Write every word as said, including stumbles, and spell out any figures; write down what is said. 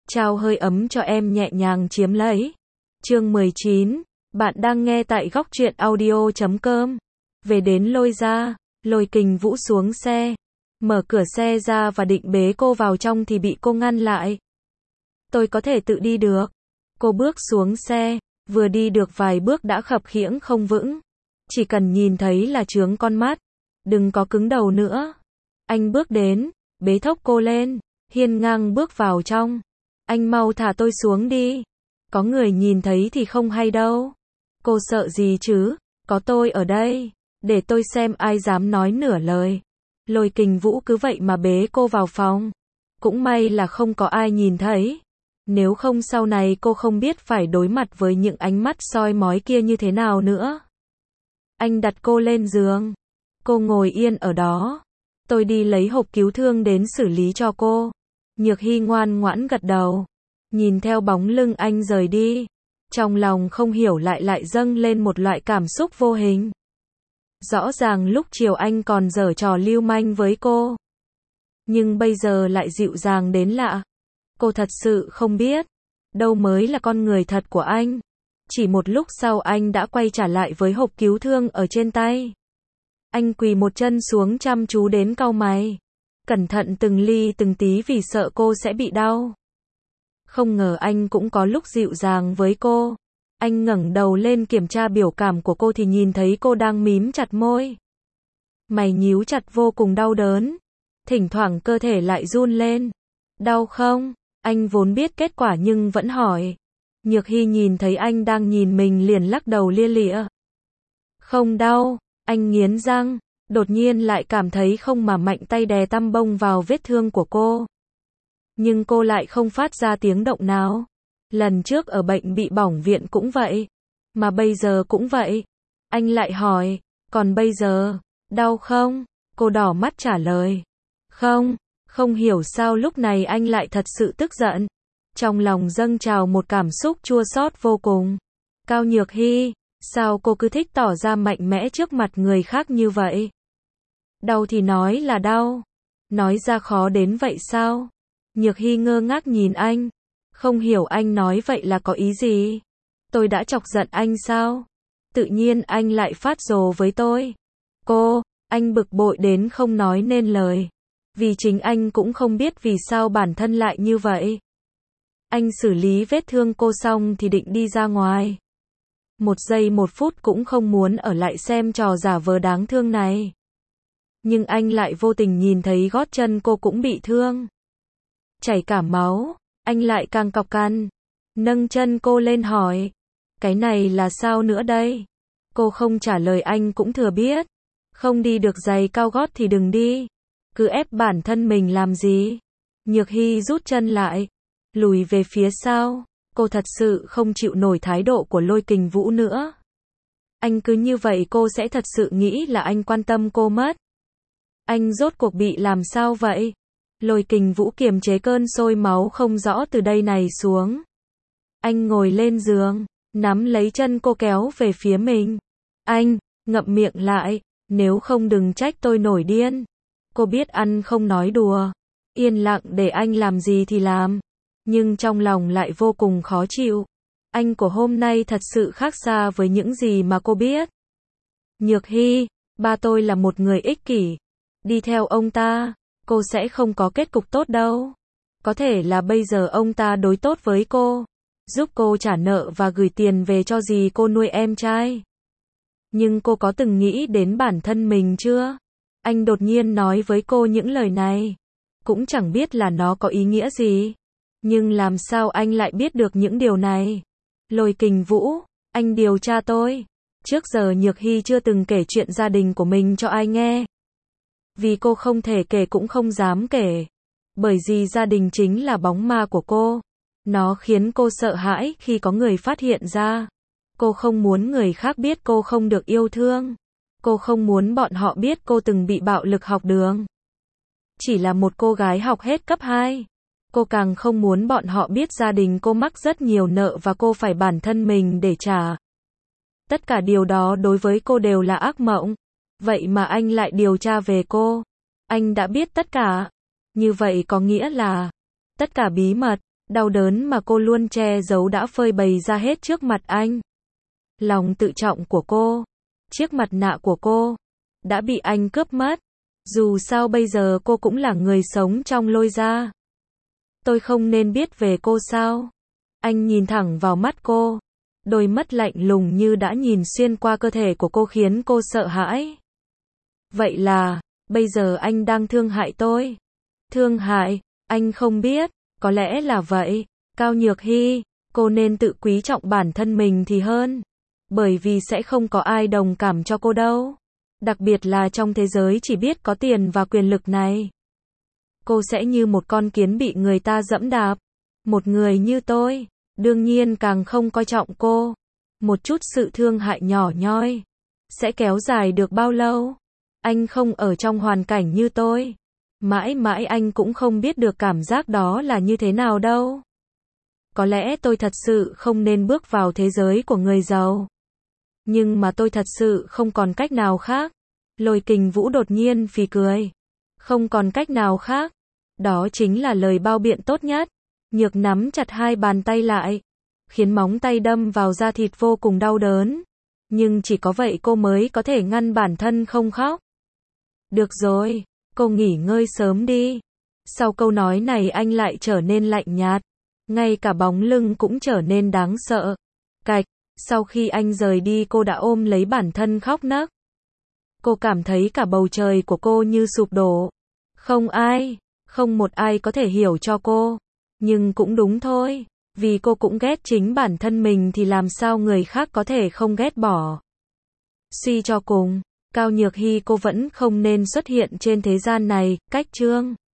trao hơi ấm cho em nhẹ nhàng chiếm lấy. Chương mười chín, bạn đang nghe tại góc truyện audio chấm com. Về đến Lôi gia, Lôi Kình Vũ xuống xe, mở cửa xe ra và định bế cô vào trong thì bị cô ngăn lại. Tôi có thể tự đi được. Cô bước xuống xe, vừa đi được vài bước đã khập khiễng không vững. Chỉ cần nhìn thấy là chướng con mắt. Đừng có cứng đầu nữa. Anh bước đến, bế thốc cô lên, hiên ngang bước vào trong. Anh mau thả tôi xuống đi. Có người nhìn thấy thì không hay đâu. Cô sợ gì chứ, có tôi ở đây. Để tôi xem ai dám nói nửa lời. Lôi Kình Vũ cứ vậy mà bế cô vào phòng. Cũng may là không có ai nhìn thấy. Nếu không sau này cô không biết phải đối mặt với những ánh mắt soi mói kia như thế nào nữa. Anh đặt cô lên giường. Cô ngồi yên ở đó. Tôi đi lấy hộp cứu thương đến xử lý cho cô. Nhược Hy ngoan ngoãn gật đầu. Nhìn theo bóng lưng anh rời đi. Trong lòng không hiểu lại lại dâng lên một loại cảm xúc vô hình. Rõ ràng lúc chiều anh còn giở trò lưu manh với cô. Nhưng bây giờ lại dịu dàng đến lạ. Cô thật sự không biết. Đâu mới là con người thật của anh. Chỉ một lúc sau anh đã quay trở lại với hộp cứu thương ở trên tay. Anh quỳ một chân xuống chăm chú đến cau mày. Cẩn thận từng ly từng tí vì sợ cô sẽ bị đau. Không ngờ anh cũng có lúc dịu dàng với cô. Anh ngẩng đầu lên kiểm tra biểu cảm của cô thì nhìn thấy cô đang mím chặt môi. Mày nhíu chặt vô cùng đau đớn. Thỉnh thoảng cơ thể lại run lên. Đau không? Anh vốn biết kết quả nhưng vẫn hỏi. Nhược Hy nhìn thấy anh đang nhìn mình liền lắc đầu lia lịa. Không đau. Anh nghiến răng. Đột nhiên lại cảm thấy không mà mạnh tay đè tăm bông vào vết thương của cô. Nhưng cô lại không phát ra tiếng động nào. Lần trước ở bệnh bị bỏng viện cũng vậy. Mà bây giờ cũng vậy. Anh lại hỏi. Còn bây giờ, đau không? Cô đỏ mắt trả lời. Không. Không hiểu sao lúc này anh lại thật sự tức giận. Trong lòng dâng trào một cảm xúc chua xót vô cùng. Cao Nhược Hy, sao cô cứ thích tỏ ra mạnh mẽ trước mặt người khác như vậy? Đau thì nói là đau. Nói ra khó đến vậy sao? Nhược Hy ngơ ngác nhìn anh. Không hiểu anh nói vậy là có ý gì? Tôi đã chọc giận anh sao? Tự nhiên anh lại phát rồ với tôi. Cô, anh bực bội đến không nói nên lời. Vì chính anh cũng không biết vì sao bản thân lại như vậy. Anh xử lý vết thương cô xong thì định đi ra ngoài. Một giây một phút cũng không muốn ở lại xem trò giả vờ đáng thương này. Nhưng anh lại vô tình nhìn thấy gót chân cô cũng bị thương. Chảy cả máu, anh lại càng cọc cằn. Nâng chân cô lên hỏi. Cái này là sao nữa đây? Cô không trả lời anh cũng thừa biết. Không đi được giày cao gót thì đừng đi. Cứ ép bản thân mình làm gì? Nhược Hy rút chân lại. Lùi về phía sau. Cô thật sự không chịu nổi thái độ của Lôi Kình Vũ nữa. Anh cứ như vậy cô sẽ thật sự nghĩ là anh quan tâm cô mất. Anh rốt cuộc bị làm sao vậy? Lôi Kình Vũ kiềm chế cơn sôi máu không rõ từ đây này xuống. Anh ngồi lên giường, nắm lấy chân cô kéo về phía mình. Anh, ngậm miệng lại, nếu không đừng trách tôi nổi điên. Cô biết ăn không nói đùa. Yên lặng để anh làm gì thì làm. Nhưng trong lòng lại vô cùng khó chịu. Anh của hôm nay thật sự khác xa với những gì mà cô biết. Nhược Hy, ba tôi là một người ích kỷ. Đi theo ông ta, cô sẽ không có kết cục tốt đâu. Có thể là bây giờ ông ta đối tốt với cô, giúp cô trả nợ và gửi tiền về cho dì cô nuôi em trai. Nhưng cô có từng nghĩ đến bản thân mình chưa? Anh đột nhiên nói với cô những lời này. Cũng chẳng biết là nó có ý nghĩa gì. Nhưng làm sao anh lại biết được những điều này? Lôi Kình Vũ, anh điều tra tôi. Trước giờ Nhược Hy chưa từng kể chuyện gia đình của mình cho ai nghe. Vì cô không thể kể cũng không dám kể. Bởi vì gia đình chính là bóng ma của cô. Nó khiến cô sợ hãi khi có người phát hiện ra. Cô không muốn người khác biết cô không được yêu thương. Cô không muốn bọn họ biết cô từng bị bạo lực học đường. Chỉ là một cô gái học hết cấp hai. Cô càng không muốn bọn họ biết gia đình cô mắc rất nhiều nợ và cô phải bản thân mình để trả. Tất cả điều đó đối với cô đều là ác mộng. Vậy mà anh lại điều tra về cô. Anh đã biết tất cả. Như vậy có nghĩa là tất cả bí mật, Đau đớn mà cô luôn che giấu đã phơi bày ra hết trước mặt anh. Lòng tự trọng của cô, chiếc mặt nạ của cô, đã bị anh cướp mất. Dù sao bây giờ cô cũng là người sống trong Lôi gia. Tôi không nên biết về cô sao? Anh nhìn thẳng vào mắt cô. Đôi mắt lạnh lùng như đã nhìn xuyên qua cơ thể của cô khiến cô sợ hãi. Vậy là, bây giờ anh đang thương hại tôi. Thương hại, anh không biết, có lẽ là vậy. Cao Nhược Hy, cô nên tự quý trọng bản thân mình thì hơn. Bởi vì sẽ không có ai đồng cảm cho cô đâu. Đặc biệt là trong thế giới chỉ biết có tiền và quyền lực này. Cô sẽ như một con kiến bị người ta dẫm đạp. Một người như tôi, đương nhiên càng không coi trọng cô. Một chút sự thương hại nhỏ nhoi, sẽ kéo dài được bao lâu? Anh không ở trong hoàn cảnh như tôi. Mãi mãi anh cũng không biết được cảm giác đó là như thế nào đâu. Có lẽ tôi thật sự không nên bước vào thế giới của người giàu. Nhưng mà tôi thật sự không còn cách nào khác. Lôi Kình Vũ đột nhiên phì cười. Không còn cách nào khác. Đó chính là lời bao biện tốt nhất. Nhược nắm chặt hai bàn tay lại, khiến móng tay đâm vào da thịt vô cùng đau đớn. Nhưng chỉ có vậy cô mới có thể ngăn bản thân không khóc. Được rồi, cô nghỉ ngơi sớm đi. Sau câu nói này anh lại trở nên lạnh nhạt. Ngay cả bóng lưng cũng trở nên đáng sợ. Cạch, sau khi anh rời đi cô đã ôm lấy bản thân khóc nấc. Cô cảm thấy cả bầu trời của cô như sụp đổ. Không ai, không một ai có thể hiểu cho cô. Nhưng cũng đúng thôi, vì cô cũng ghét chính bản thân mình thì làm sao người khác có thể không ghét bỏ. Suy cho cùng, Cao Nhược Hy cô vẫn không nên xuất hiện trên thế gian này. Cách chương